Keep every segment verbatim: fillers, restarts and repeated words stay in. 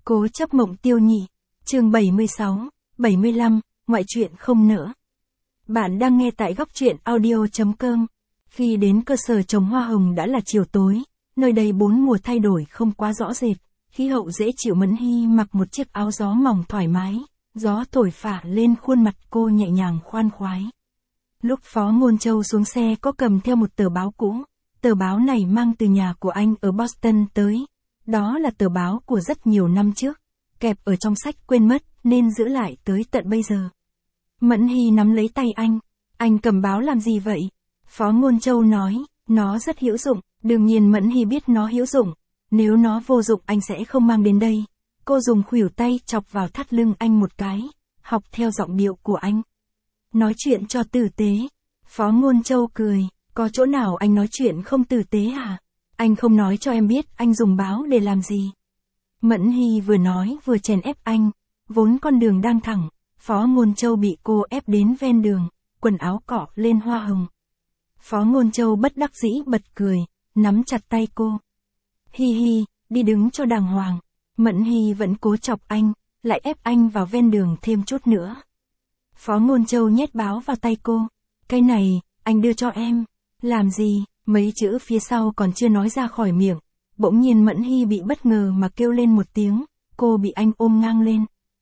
Cố chấp mộng tiêu nhị. Chương bảy mươi sáu, bảy mươi lăm, ngoại truyện không nỡ. Bạn đang nghe tại góc truyện audio chấm com. Khi đến cơ sở trồng hoa hồng đã là chiều tối, nơi đây bốn mùa thay đổi không quá rõ rệt, khí hậu dễ chịu. Mẫn Hy mặc một chiếc áo gió mỏng thoải mái, gió thổi phả lên khuôn mặt cô nhẹ nhàng khoan khoái. Lúc Phó Ngôn Châu xuống xe có cầm theo một tờ báo cũ, tờ báo này mang từ nhà của anh ở Boston tới. Đó là tờ báo của rất nhiều năm trước, kẹp ở trong sách quên mất nên giữ lại tới tận bây giờ. Mẫn Hy nắm lấy tay anh, anh cầm báo làm gì vậy? Phó Ngôn Châu nói, nó rất hữu dụng. Đương nhiên Mẫn Hy biết nó hữu dụng, nếu nó vô dụng anh sẽ không mang đến đây. Cô dùng khuỷu tay chọc vào thắt lưng anh một cái, học theo giọng điệu của anh. Nói chuyện cho tử tế. Phó Ngôn Châu cười, có chỗ nào anh nói chuyện không tử tế hả? Anh không nói cho em biết anh dùng báo để làm gì. Mẫn Hy vừa nói vừa chèn ép anh, vốn con đường đang thẳng, Phó Ngôn Châu bị cô ép đến ven đường, quần áo cọ lên hoa hồng. Phó Ngôn Châu bất đắc dĩ bật cười, nắm chặt tay cô. Hi hi, đi đứng cho đàng hoàng. Mẫn Hy vẫn cố chọc anh, lại ép anh vào ven đường thêm chút nữa. Phó Ngôn Châu nhét báo vào tay cô. Cái này, anh đưa cho em. Làm gì? Mấy chữ phía sau còn chưa nói ra khỏi miệng. Bỗng nhiên Mẫn Hy bị bất ngờ mà kêu lên một tiếng, cô bị anh ôm ngang lên.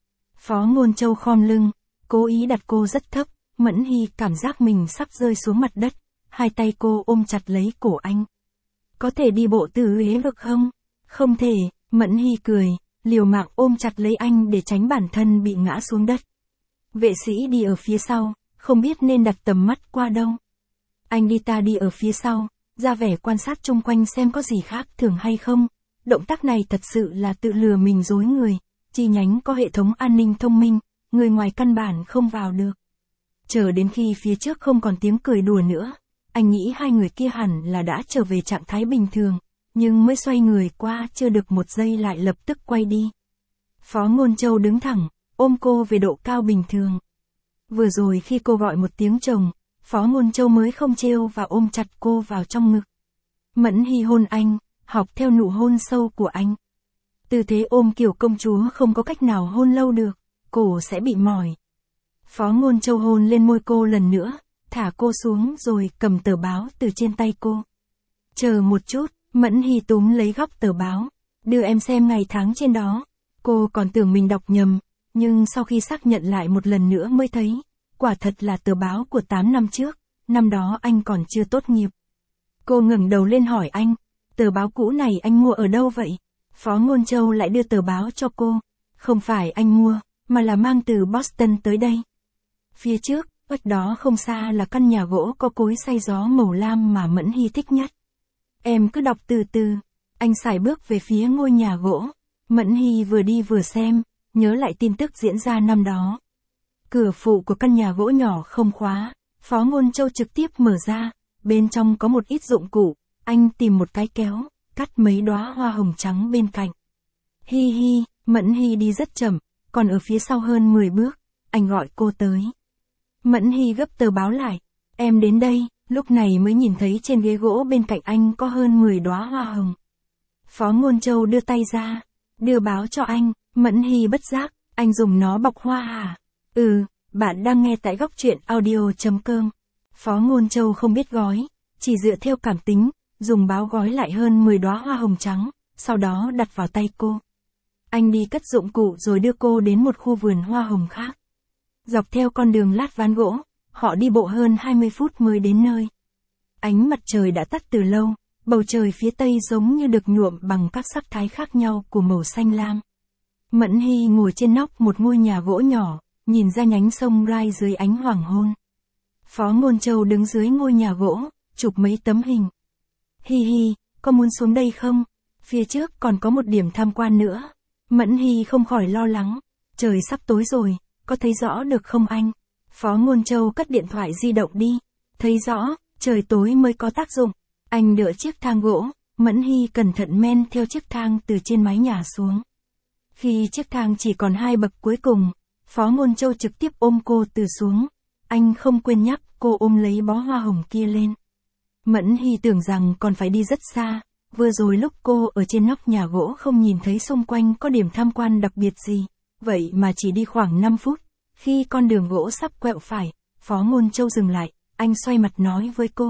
Phó Ngôn Châu khom lưng, cố ý đặt cô rất thấp, Mẫn Hy cảm giác mình sắp rơi xuống mặt đất, hai tay cô ôm chặt lấy cổ anh. Có thể đi bộ từ ghế vực không? Không thể, Mẫn Hy cười, liều mạng ôm chặt lấy anh để tránh bản thân bị ngã xuống đất. Vệ sĩ đi ở phía sau, không biết nên đặt tầm mắt qua đâu. Anh đi ta đi ở phía sau, ra vẻ quan sát chung quanh xem có gì khác thường hay không. Động tác này thật sự là tự lừa mình dối người, chi nhánh có hệ thống an ninh thông minh, người ngoài căn bản không vào được. Chờ đến khi phía trước không còn tiếng cười đùa nữa, anh nghĩ hai người kia hẳn là đã trở về trạng thái bình thường, nhưng mới xoay người qua chưa được một giây lại lập tức quay đi. Phó Ngôn Châu đứng thẳng, ôm cô về độ cao bình thường. Vừa rồi khi cô gọi một tiếng chồng, Phó Ngôn Châu mới không trêu và ôm chặt cô vào trong ngực. Mẫn Hy hôn anh, học theo nụ hôn sâu của anh. Tư thế ôm kiểu công chúa không có cách nào hôn lâu được, cổ sẽ bị mỏi. Phó Ngôn Châu hôn lên môi cô lần nữa, thả cô xuống rồi cầm tờ báo từ trên tay cô. Chờ một chút, Mẫn Hy túm lấy góc tờ báo, đưa em xem ngày tháng trên đó. Cô còn tưởng mình đọc nhầm, nhưng sau khi xác nhận lại một lần nữa mới thấy, quả thật là tờ báo của tám năm trước, năm đó anh còn chưa tốt nghiệp. Cô ngẩng đầu lên hỏi anh, tờ báo cũ này anh mua ở đâu vậy? Phó Ngôn Châu lại đưa tờ báo cho cô, không phải anh mua, mà là mang từ Boston tới đây. Phía trước, cách đó không xa là căn nhà gỗ có cối xay gió màu lam mà Mẫn Hy thích nhất. Em cứ đọc từ từ. Anh sải bước về phía ngôi nhà gỗ. Mẫn Hy vừa đi vừa xem, nhớ lại tin tức diễn ra năm đó. Cửa phụ của căn nhà gỗ nhỏ không khóa, Phó Ngôn Châu trực tiếp mở ra, bên trong có một ít dụng cụ, anh tìm một cái kéo, cắt mấy đóa hoa hồng trắng bên cạnh. Hi hi, Mẫn Hy đi rất chậm, còn ở phía sau hơn mười bước, anh gọi cô tới. Mẫn Hy gấp tờ báo lại, em đến đây, lúc này mới nhìn thấy trên ghế gỗ bên cạnh anh có hơn mười đóa hoa hồng. Phó Ngôn Châu đưa tay ra, đưa báo cho anh. Mẫn Hy bất giác, anh dùng nó bọc hoa hả? Ừ, bạn đang nghe tại góc truyện audio chấm com. Phó Ngôn Châu không biết gói, chỉ dựa theo cảm tính, dùng báo gói lại hơn mười đóa hoa hồng trắng, sau đó đặt vào tay cô. Anh đi cất dụng cụ rồi đưa cô đến một khu vườn hoa hồng khác. Dọc theo con đường lát ván gỗ, họ đi bộ hơn hai mươi phút mới đến nơi. Ánh mặt trời đã tắt từ lâu, bầu trời phía tây giống như được nhuộm bằng các sắc thái khác nhau của màu xanh lam. Mẫn Hy ngồi trên nóc một ngôi nhà gỗ nhỏ, nhìn ra nhánh sông Rai dưới ánh hoàng hôn. Phó Ngôn Châu đứng dưới ngôi nhà gỗ, chụp mấy tấm hình. Hi hi, có muốn xuống đây không? Phía trước còn có một điểm tham quan nữa. Mẫn Hy không khỏi lo lắng. Trời sắp tối rồi, có thấy rõ được không anh? Phó Ngôn Châu cất điện thoại di động đi. Thấy rõ, trời tối mới có tác dụng. Anh đỡ chiếc thang gỗ, Mẫn Hy cẩn thận men theo chiếc thang từ trên mái nhà xuống. Khi chiếc thang chỉ còn hai bậc cuối cùng, Phó Ngôn Châu trực tiếp ôm cô từ xuống. Anh không quên nhắc cô ôm lấy bó hoa hồng kia lên. Mẫn Hy tưởng rằng còn phải đi rất xa, Vừa rồi lúc cô ở trên nóc nhà gỗ không nhìn thấy xung quanh có điểm tham quan đặc biệt gì, vậy mà chỉ đi khoảng năm phút, khi con đường gỗ sắp quẹo phải, Phó Ngôn Châu dừng lại, anh xoay mặt nói với cô.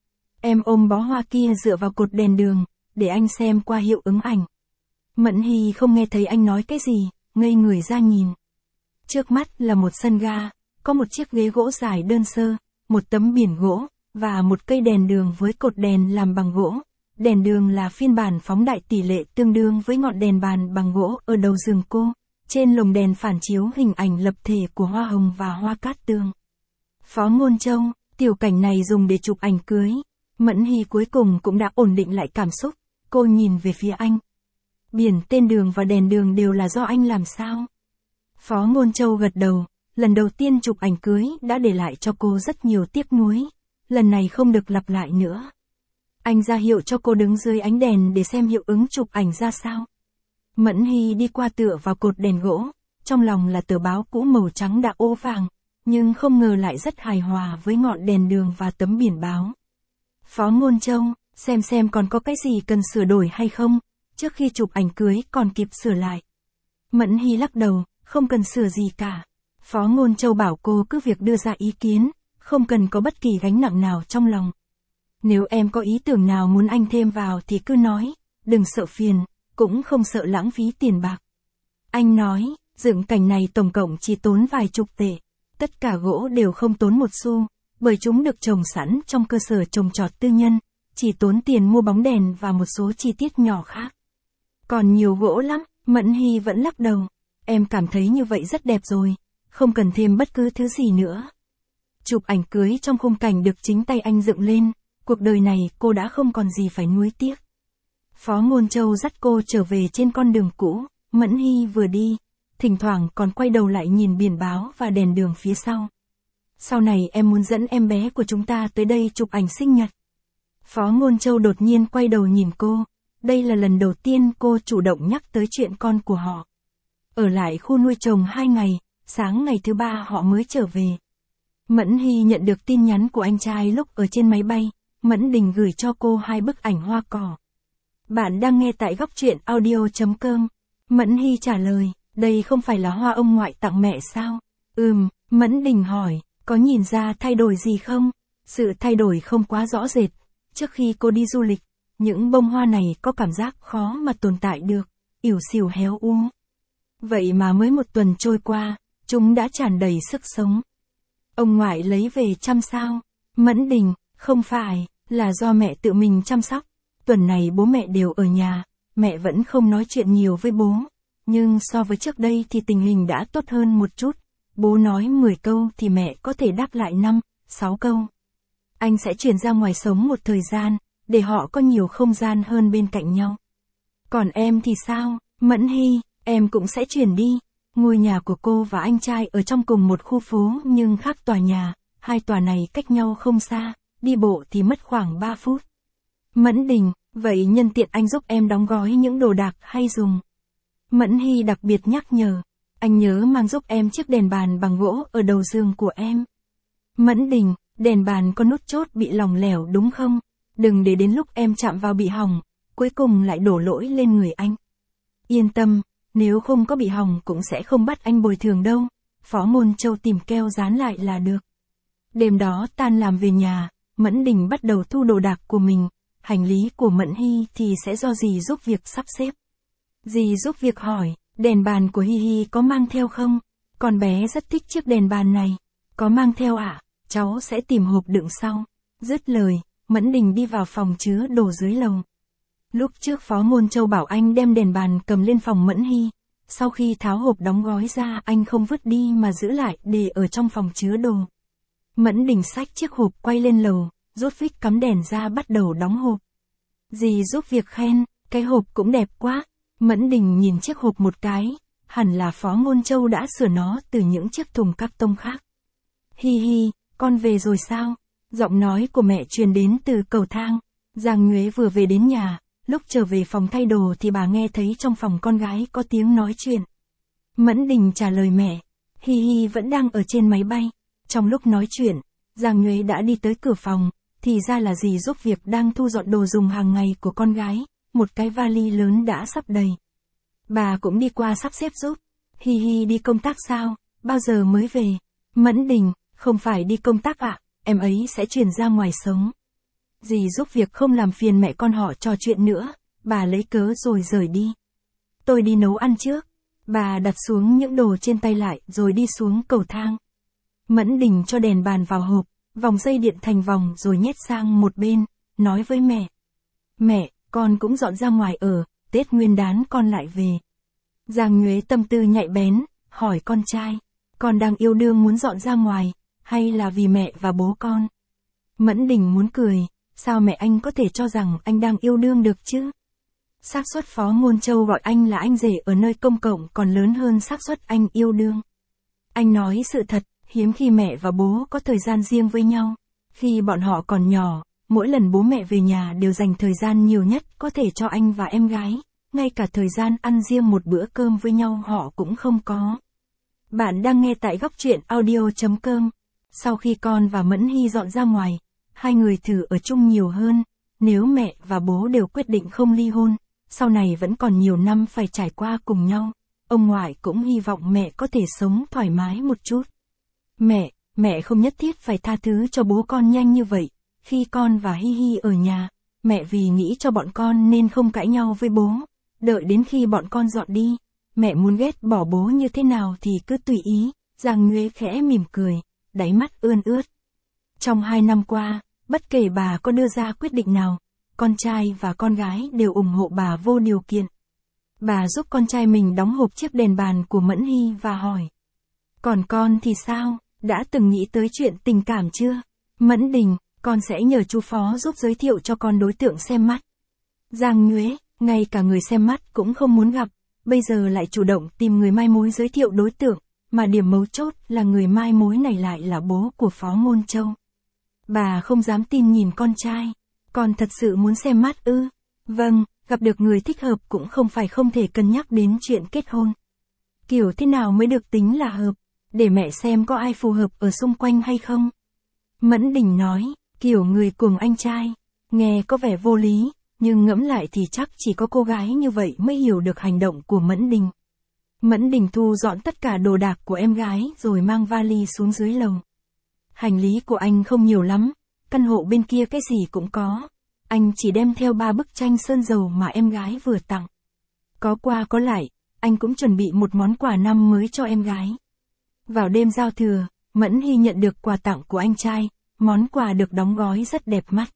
Em ôm bó hoa kia dựa vào cột đèn đường, để anh xem qua hiệu ứng ảnh. Mẫn Hy không nghe thấy anh nói cái gì, ngây người ra nhìn. Trước mắt là một sân ga, có một chiếc ghế gỗ dài đơn sơ, một tấm biển gỗ, và một cây đèn đường với cột đèn làm bằng gỗ. Đèn đường là phiên bản phóng đại tỷ lệ tương đương với ngọn đèn bàn bằng gỗ ở đầu giường cô. Trên lồng đèn phản chiếu hình ảnh lập thể của hoa hồng và hoa cát tường. Phó Ngôn Châu, tiểu cảnh này dùng để chụp ảnh cưới. Mẫn Hy cuối cùng cũng đã ổn định lại cảm xúc, cô nhìn về phía anh. Biển, tên đường và đèn đường đều là do anh làm sao? Phó Ngôn Châu gật đầu, lần đầu tiên chụp ảnh cưới đã để lại cho cô rất nhiều tiếc nuối. Lần này không được lặp lại nữa. Anh ra hiệu cho cô đứng dưới ánh đèn để xem hiệu ứng chụp ảnh ra sao. Mẫn Hy đi qua tựa vào cột đèn gỗ, trong lòng là tờ báo cũ màu trắng đã ố vàng, nhưng không ngờ lại rất hài hòa với ngọn đèn đường và tấm biển báo. Phó Ngôn Châu, xem xem còn có cái gì cần sửa đổi hay không, trước khi chụp ảnh cưới còn kịp sửa lại. Mẫn Hy lắc đầu, không cần sửa gì cả. Phó Ngôn Châu bảo cô cứ việc đưa ra ý kiến, không cần có bất kỳ gánh nặng nào trong lòng. Nếu em có ý tưởng nào muốn anh thêm vào thì cứ nói, đừng sợ phiền, cũng không sợ lãng phí tiền bạc. Anh nói, dựng cảnh này tổng cộng chỉ tốn vài chục tệ. Tất cả gỗ đều không tốn một xu, bởi chúng được trồng sẵn trong cơ sở trồng trọt tư nhân, chỉ tốn tiền mua bóng đèn và một số chi tiết nhỏ khác. Còn nhiều gỗ lắm, Mẫn Hy vẫn lắc đầu. Em cảm thấy như vậy rất đẹp rồi, không cần thêm bất cứ thứ gì nữa. Chụp ảnh cưới trong khung cảnh được chính tay anh dựng lên, cuộc đời này cô đã không còn gì phải nuối tiếc. Phó Ngôn Châu dắt cô trở về trên con đường cũ, Mẫn Hy vừa đi, thỉnh thoảng còn quay đầu lại nhìn biển báo và đèn đường phía sau. Sau này em muốn dẫn em bé của chúng ta tới đây chụp ảnh sinh nhật. Phó Ngôn Châu đột nhiên quay đầu nhìn cô, đây là lần đầu tiên cô chủ động nhắc tới chuyện con của họ. Ở lại khu nuôi trồng hai ngày, sáng ngày thứ ba họ mới trở về. Mẫn Hy nhận được tin nhắn của anh trai lúc ở trên máy bay, Mẫn Đình gửi cho cô hai bức ảnh hoa cỏ. Bạn đang nghe tại góc truyện audio chấm com. Mẫn Hy trả lời, đây không phải là hoa ông ngoại tặng mẹ sao? Ừm, Mẫn Đình hỏi, có nhìn ra thay đổi gì không? Sự thay đổi không quá rõ rệt. Trước khi cô đi du lịch, những bông hoa này có cảm giác khó mà tồn tại được, ỉu xìu héo úa. Vậy mà mới một tuần trôi qua, chúng đã tràn đầy sức sống. Ông ngoại lấy về chăm sao? Mẫn Đình, không phải, là do mẹ tự mình chăm sóc. Tuần này bố mẹ đều ở nhà, mẹ vẫn không nói chuyện nhiều với bố. Nhưng so với trước đây thì tình hình đã tốt hơn một chút. Bố nói mười câu thì mẹ có thể đáp lại năm, sáu câu. Anh sẽ chuyển ra ngoài sống một thời gian, để họ có nhiều không gian hơn bên cạnh nhau. Còn em thì sao, Mẫn Hy, em cũng sẽ chuyển đi. Ngôi nhà của cô và anh trai ở trong cùng một khu phố nhưng khác tòa nhà, hai tòa này cách nhau không xa, đi bộ thì mất khoảng ba phút. Mẫn Đình, vậy nhân tiện anh giúp em đóng gói những đồ đạc hay dùng. Mẫn Hy đặc biệt nhắc nhở, anh nhớ mang giúp em chiếc đèn bàn bằng gỗ ở đầu giường của em. Mẫn Đình, đèn bàn có nút chốt bị lỏng lẻo đúng không? Đừng để đến lúc em chạm vào bị hỏng, cuối cùng lại đổ lỗi lên người anh. Yên tâm, nếu không có bị hỏng cũng sẽ không bắt anh bồi thường đâu. Phó Ngôn Châu tìm keo dán lại là được. Đêm đó tan làm về nhà, Mẫn Đình bắt đầu thu đồ đạc của mình. Hành lý của Mẫn Hy thì sẽ do dì giúp việc sắp xếp. Dì giúp việc hỏi, đèn bàn của Hi Hi có mang theo không? Con bé rất thích chiếc đèn bàn này. Có mang theo ạ, à? Cháu sẽ tìm hộp đựng sau. Dứt lời, Mẫn Đình đi vào phòng chứa đồ dưới lầu. Lúc trước Phó Ngôn Châu bảo anh đem đèn bàn cầm lên phòng Mẫn Hy. Sau khi tháo hộp đóng gói ra anh không vứt đi mà giữ lại để ở trong phòng chứa đồ. Mẫn Đình xách chiếc hộp quay lên lầu, rút phích cắm đèn ra bắt đầu đóng hộp. Dì giúp việc khen, cái hộp cũng đẹp quá. Mẫn Đình nhìn chiếc hộp một cái, hẳn là Phó Ngôn Châu đã sửa nó từ những chiếc thùng các tông khác. Hi Hi, con về rồi sao? Giọng nói của mẹ truyền đến từ cầu thang. Giang Nhuế vừa về đến nhà, lúc trở về phòng thay đồ thì bà nghe thấy trong phòng con gái có tiếng nói chuyện. Mẫn Đình trả lời mẹ, Hi Hi vẫn đang ở trên máy bay. Trong lúc nói chuyện, Giang Nhuế đã đi tới cửa phòng, thì ra là dì giúp việc đang thu dọn đồ dùng hàng ngày của con gái, một cái vali lớn đã sắp đầy. Bà cũng đi qua sắp xếp giúp. Hi Hi đi công tác sao, bao giờ mới về? Mẫn Đình, không phải đi công tác ạ, à, em ấy sẽ chuyển ra ngoài sống. Dì giúp việc không làm phiền mẹ con họ trò chuyện nữa, bà lấy cớ rồi rời đi. Tôi đi nấu ăn trước. Bà đặt xuống những đồ trên tay lại rồi đi xuống cầu thang. Mẫn Đình cho đèn bàn vào hộp, vòng dây điện thành vòng rồi nhét sang một bên, nói với mẹ. Mẹ, con cũng dọn ra ngoài ở, Tết Nguyên đán con lại về. Giang Nhuế tâm tư nhạy bén, hỏi con trai, con đang yêu đương muốn dọn ra ngoài, hay là vì mẹ và bố con? Mẫn Đình muốn cười, sao mẹ anh có thể cho rằng anh đang yêu đương được chứ? Xác suất Phó Ngôn Châu gọi anh là anh rể ở nơi công cộng còn lớn hơn xác suất anh yêu đương. Anh nói sự thật, hiếm khi mẹ và bố có thời gian riêng với nhau. Khi bọn họ còn nhỏ, mỗi lần bố mẹ về nhà đều dành thời gian nhiều nhất có thể cho anh và em gái, ngay cả thời gian ăn riêng một bữa cơm với nhau họ cũng không có. Bạn đang nghe tại góc truyện audio chấm com. Sau khi con và Mẫn Hy dọn ra ngoài, hai người thử ở chung nhiều hơn. Nếu mẹ và bố đều quyết định không ly hôn, sau này vẫn còn nhiều năm phải trải qua cùng nhau. Ông ngoại cũng hy vọng mẹ có thể sống thoải mái một chút. Mẹ, mẹ không nhất thiết phải tha thứ cho bố con nhanh như vậy. Khi con và Hi Hi ở nhà, mẹ vì nghĩ cho bọn con nên không cãi nhau với bố. Đợi đến khi bọn con dọn đi, mẹ muốn ghét bỏ bố như thế nào thì cứ tùy ý. Giang Nhuế khẽ mỉm cười, đáy mắt ươn ướt. Trong hai năm qua, bất kể bà có đưa ra quyết định nào, con trai và con gái đều ủng hộ bà vô điều kiện. Bà giúp con trai mình đóng hộp chiếc đèn bàn của Mẫn Hy và hỏi. Còn con thì sao, đã từng nghĩ tới chuyện tình cảm chưa? Mẫn Đình, con sẽ nhờ chú Phó giúp giới thiệu cho con đối tượng xem mắt. Giang Nhuế, ngay cả người xem mắt cũng không muốn gặp, bây giờ lại chủ động tìm người mai mối giới thiệu đối tượng, mà điểm mấu chốt là người mai mối này lại là bố của Phó Ngôn Châu. Bà không dám tin nhìn con trai. Con thật sự muốn xem mắt ư? Vâng, gặp được người thích hợp cũng không phải không thể cân nhắc đến chuyện kết hôn. Kiểu thế nào mới được tính là hợp? Để mẹ xem có ai phù hợp ở xung quanh hay không? Mẫn Đình nói, kiểu người cùng anh trai. Nghe có vẻ vô lý, nhưng ngẫm lại thì chắc chỉ có cô gái như vậy mới hiểu được hành động của Mẫn Đình. Mẫn Đình thu dọn tất cả đồ đạc của em gái rồi mang vali xuống dưới lầu. Hành lý của anh không nhiều lắm, căn hộ bên kia cái gì cũng có. Anh chỉ đem theo ba bức tranh sơn dầu mà em gái vừa tặng. Có qua có lại, anh cũng chuẩn bị một món quà năm mới cho em gái. Vào đêm giao thừa, Mẫn Hy nhận được quà tặng của anh trai, món quà được đóng gói rất đẹp mắt.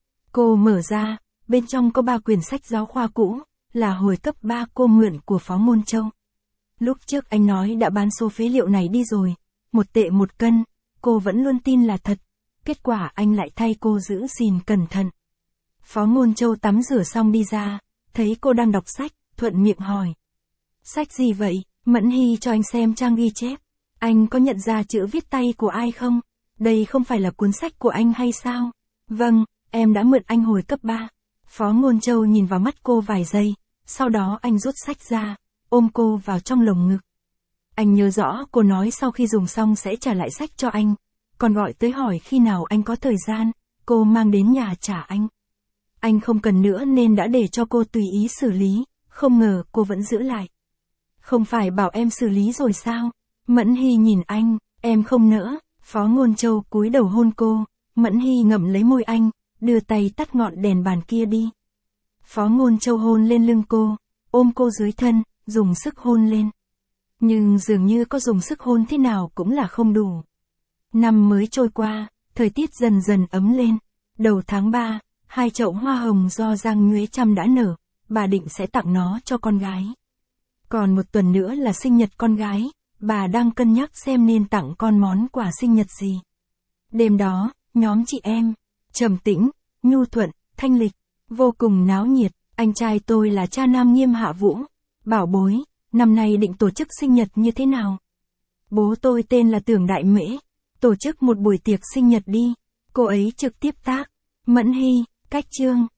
Cô mở ra, bên trong có ba quyển sách giáo khoa cũ, là hồi cấp ba cô mượn của Phó Ngôn Châu. Lúc trước anh nói đã bán số phế liệu này đi rồi, một tệ một cân, cô vẫn luôn tin là thật. Kết quả anh lại thay cô giữ gìn cẩn thận. Phó Ngôn Châu tắm rửa xong đi ra, thấy cô đang đọc sách, thuận miệng hỏi. Sách gì vậy? Mẫn Hy cho anh xem trang ghi chép. Anh có nhận ra chữ viết tay của ai không? Đây không phải là cuốn sách của anh hay sao? Vâng, em đã mượn anh hồi cấp ba. Phó Ngôn Châu nhìn vào mắt cô vài giây, sau đó anh rút sách ra, ôm cô vào trong lồng ngực. Anh nhớ rõ cô nói sau khi dùng xong sẽ trả lại sách cho anh, còn gọi tới hỏi khi nào anh có thời gian, cô mang đến nhà trả anh. Anh không cần nữa nên đã để cho cô tùy ý xử lý, không ngờ cô vẫn giữ lại. Không phải bảo em xử lý rồi sao? Mẫn Hy nhìn anh, em không nỡ. Phó Ngôn Châu cúi đầu hôn cô, Mẫn Hy ngậm lấy môi anh, đưa tay tắt ngọn đèn bàn kia đi. Phó Ngôn Châu hôn lên lưng cô, ôm cô dưới thân, dùng sức hôn lên. Nhưng dường như có dùng sức hôn thế nào cũng là không đủ. Năm mới trôi qua, thời tiết dần dần ấm lên. Đầu tháng ba, hai chậu hoa hồng do Giang Nhuế chăm đã nở, bà định sẽ tặng nó cho con gái. Còn một tuần nữa là sinh nhật con gái, bà đang cân nhắc xem nên tặng con món quà sinh nhật gì. Đêm đó, nhóm chị em, trầm tĩnh, nhu thuận, thanh lịch, vô cùng náo nhiệt. Anh trai tôi là cha nam Nghiêm Hạ Vũ. Bảo bối, năm nay định tổ chức sinh nhật như thế nào? Bố tôi tên là Tưởng Đại Mễ. Tổ chức một buổi tiệc sinh nhật đi. Cô ấy trực tiếp tác. Mẫn Hy, cách chương.